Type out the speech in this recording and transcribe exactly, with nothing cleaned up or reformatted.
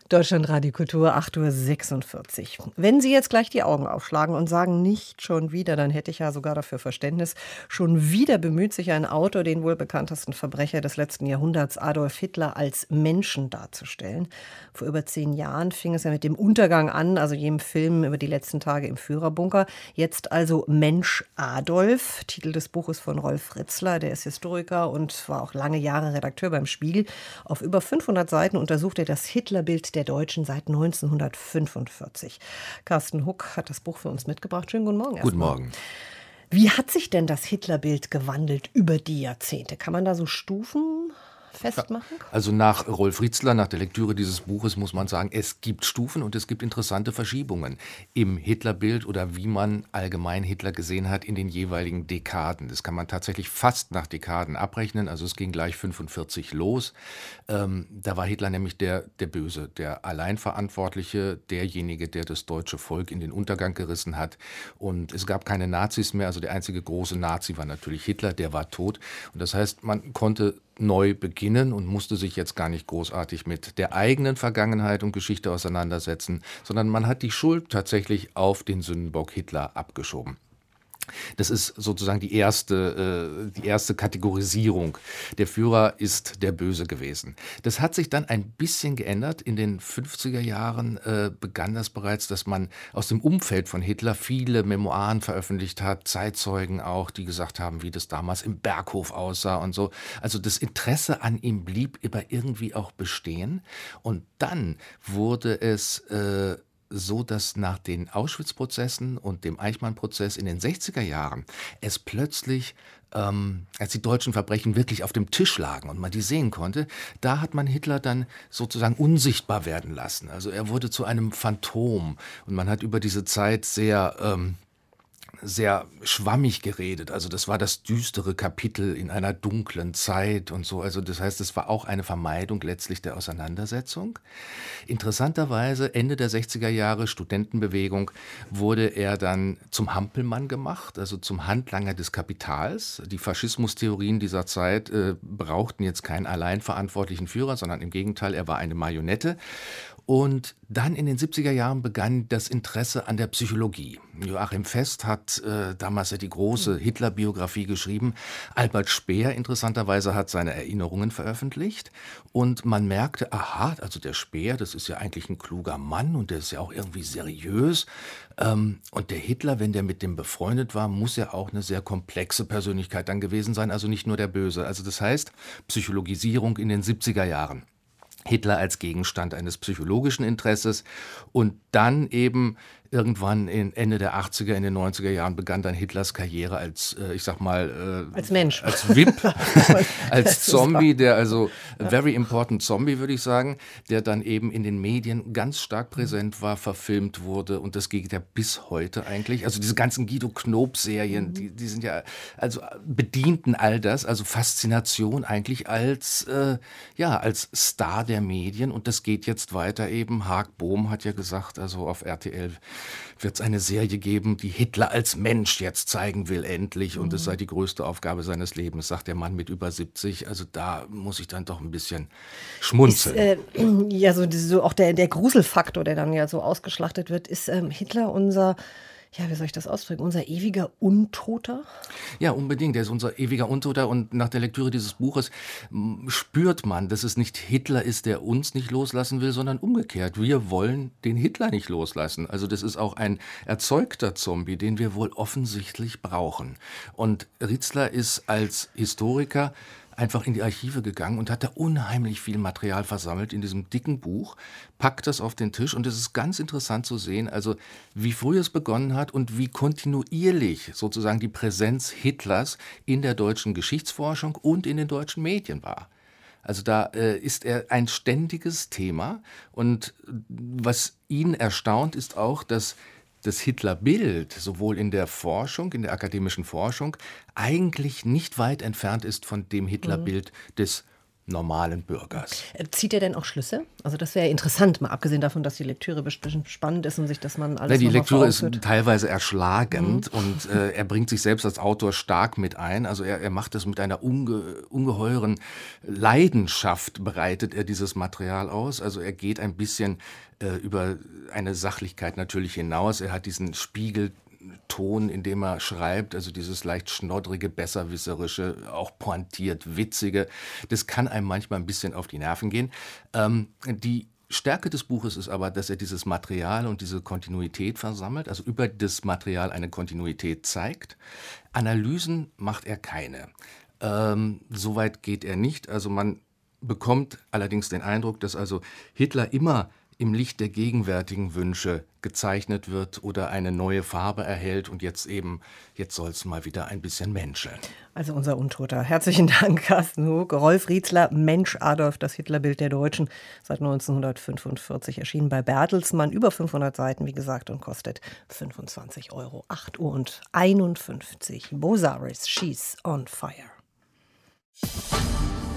Deutschlandradio Kultur, acht Uhr sechsundvierzig. Wenn Sie jetzt gleich die Augen aufschlagen und sagen, nicht schon wieder, dann hätte ich ja sogar dafür Verständnis. Schon wieder bemüht sich ein Autor, den wohl bekanntesten Verbrecher des letzten Jahrhunderts, Adolf Hitler, als Menschen darzustellen. Vor über zehn Jahren fing es ja mit dem Untergang an, also jenem Film über die letzten Tage im Führerbunker. Jetzt also Mensch Adolf, Titel des Buches von Rolf Ritzler, der ist Historiker und war auch lange Jahre Redakteur beim Spiegel. Auf über fünfhundert Seiten untersucht er das Hitlerbild der Deutschen seit neunzehnhundertfünfundvierzig. Carsten Huck hat das Buch für uns mitgebracht. Schönen guten Morgen erstmal. Guten Morgen. Wie hat sich denn das Hitlerbild gewandelt über die Jahrzehnte? Kann man da so Stufen festmachen? Also nach Rolf Ritzler, nach der Lektüre dieses Buches muss man sagen, es gibt Stufen und es gibt interessante Verschiebungen im Hitlerbild oder wie man allgemein Hitler gesehen hat in den jeweiligen Dekaden. Das kann man tatsächlich fast nach Dekaden abrechnen, also es ging gleich fünfundvierzig los. Ähm, da war Hitler nämlich der, der Böse, der Alleinverantwortliche, derjenige, der das deutsche Volk in den Untergang gerissen hat. Und es gab keine Nazis mehr, also der einzige große Nazi war natürlich Hitler, der war tot. Und das heißt, man konnte neu beginnen und musste sich jetzt gar nicht großartig mit der eigenen Vergangenheit und Geschichte auseinandersetzen, sondern man hat die Schuld tatsächlich auf den Sündenbock Hitler abgeschoben. Das ist sozusagen die erste, äh, die erste Kategorisierung. Der Führer ist der Böse gewesen. Das hat sich dann ein bisschen geändert. In den fünfziger Jahren äh, begann das bereits, dass man aus dem Umfeld von Hitler viele Memoiren veröffentlicht hat, Zeitzeugen auch, die gesagt haben, wie das damals im Berghof aussah und so. Also das Interesse an ihm blieb aber irgendwie auch bestehen. Und dann wurde es äh, so, dass nach den Auschwitz-Prozessen und dem Eichmann-Prozess in den sechziger Jahren es plötzlich, ähm, als die deutschen Verbrechen wirklich auf dem Tisch lagen und man die sehen konnte, da hat man Hitler dann sozusagen unsichtbar werden lassen. Also er wurde zu einem Phantom und man hat über diese Zeit sehr ähm, sehr schwammig geredet. Also das war das düstere Kapitel in einer dunklen Zeit und so. Also das heißt, es war auch eine Vermeidung letztlich der Auseinandersetzung. Interessanterweise, Ende der sechziger Jahre, Studentenbewegung, wurde er dann zum Hampelmann gemacht, also zum Handlanger des Kapitals. Die Faschismustheorien dieser Zeit äh, brauchten jetzt keinen allein verantwortlichen Führer, sondern im Gegenteil, er war eine Marionette. Und dann in den siebziger Jahren begann das Interesse an der Psychologie. Joachim Fest hat äh, damals ja die große Hitler-Biografie geschrieben. Albert Speer interessanterweise hat seine Erinnerungen veröffentlicht. Und man merkte, aha, also der Speer, das ist ja eigentlich ein kluger Mann und der ist ja auch irgendwie seriös. Ähm, und der Hitler, wenn der mit dem befreundet war, muss ja auch eine sehr komplexe Persönlichkeit dann gewesen sein, also nicht nur der Böse. Also das heißt, Psychologisierung in den siebziger Jahren. Hitler als Gegenstand eines psychologischen Interesses und dann eben irgendwann in Ende der achtziger, in den neunziger Jahren begann dann Hitlers Karriere als, äh, ich sag mal, äh, als Mensch, als V I P, als Zombie, der also very important Zombie, würde ich sagen, der dann eben in den Medien ganz stark präsent war, verfilmt wurde und das geht ja bis heute eigentlich. Also diese ganzen Guido Knoop-Serien, die, die sind ja, also bedienten all das, also Faszination eigentlich als, äh, ja, als Star der Medien und das geht jetzt weiter eben. Haag Bohm hat ja gesagt, also auf R T L wird es eine Serie geben, die Hitler als Mensch jetzt zeigen will, endlich. Und es sei die größte Aufgabe seines Lebens, sagt der Mann mit über siebzig. Also da muss ich dann doch ein bisschen schmunzeln. Ist, äh, ja, so, so auch der, der Gruselfaktor, der dann ja so ausgeschlachtet wird, ist ähm, Hitler unser... Ja, wie soll ich das ausdrücken? Unser ewiger Untoter? Ja, unbedingt. Er ist unser ewiger Untoter. Und nach der Lektüre dieses Buches m, spürt man, dass es nicht Hitler ist, der uns nicht loslassen will, sondern umgekehrt. Wir wollen den Hitler nicht loslassen. Also das ist auch ein erzeugter Zombie, den wir wohl offensichtlich brauchen. Und Ritzler ist als Historiker einfach in die Archive gegangen und hat da unheimlich viel Material versammelt in diesem dicken Buch, packt das auf den Tisch und es ist ganz interessant zu sehen, also wie früh es begonnen hat und wie kontinuierlich sozusagen die Präsenz Hitlers in der deutschen Geschichtsforschung und in den deutschen Medien war. Also da äh, ist er ein ständiges Thema und was ihn erstaunt ist auch, dass das Hitlerbild sowohl in der Forschung, in der akademischen Forschung, eigentlich nicht weit entfernt ist von dem Hitlerbild des normalen Bürgers. Zieht er denn auch Schlüsse? Also das wäre ja interessant, mal abgesehen davon, dass die Lektüre bestimmt spannend ist und sich, dass man alles ja, die Lektüre ist führt. teilweise erschlagend mhm. und äh, er bringt sich selbst als Autor stark mit ein. Also er, er macht es mit einer unge, ungeheuren Leidenschaft, bereitet er dieses Material aus. Also er geht ein bisschen äh, über eine Sachlichkeit natürlich hinaus. Er hat diesen Spiegel Ton, in dem er schreibt, also dieses leicht schnoddrige, besserwisserische, auch pointiert witzige, das kann einem manchmal ein bisschen auf die Nerven gehen. Ähm, die Stärke des Buches ist aber, dass er dieses Material und diese Kontinuität versammelt, also über das Material eine Kontinuität zeigt. Analysen macht er keine. Ähm, Soweit geht er nicht. Also man bekommt allerdings den Eindruck, dass also Hitler immer im Licht der gegenwärtigen Wünsche gezeichnet wird oder eine neue Farbe erhält und jetzt eben, jetzt soll es mal wieder ein bisschen menscheln. Also unser Untoter. Herzlichen Dank, Carsten Hug. Rolf Rietzler, Mensch Adolf, das Hitlerbild der Deutschen, seit neunzehnhundertfünfundvierzig erschienen bei Bertelsmann, über fünfhundert Seiten, wie gesagt, und kostet fünfundzwanzig Euro. acht Uhr und einundfünfzig. Bozzaris, She's on Fire.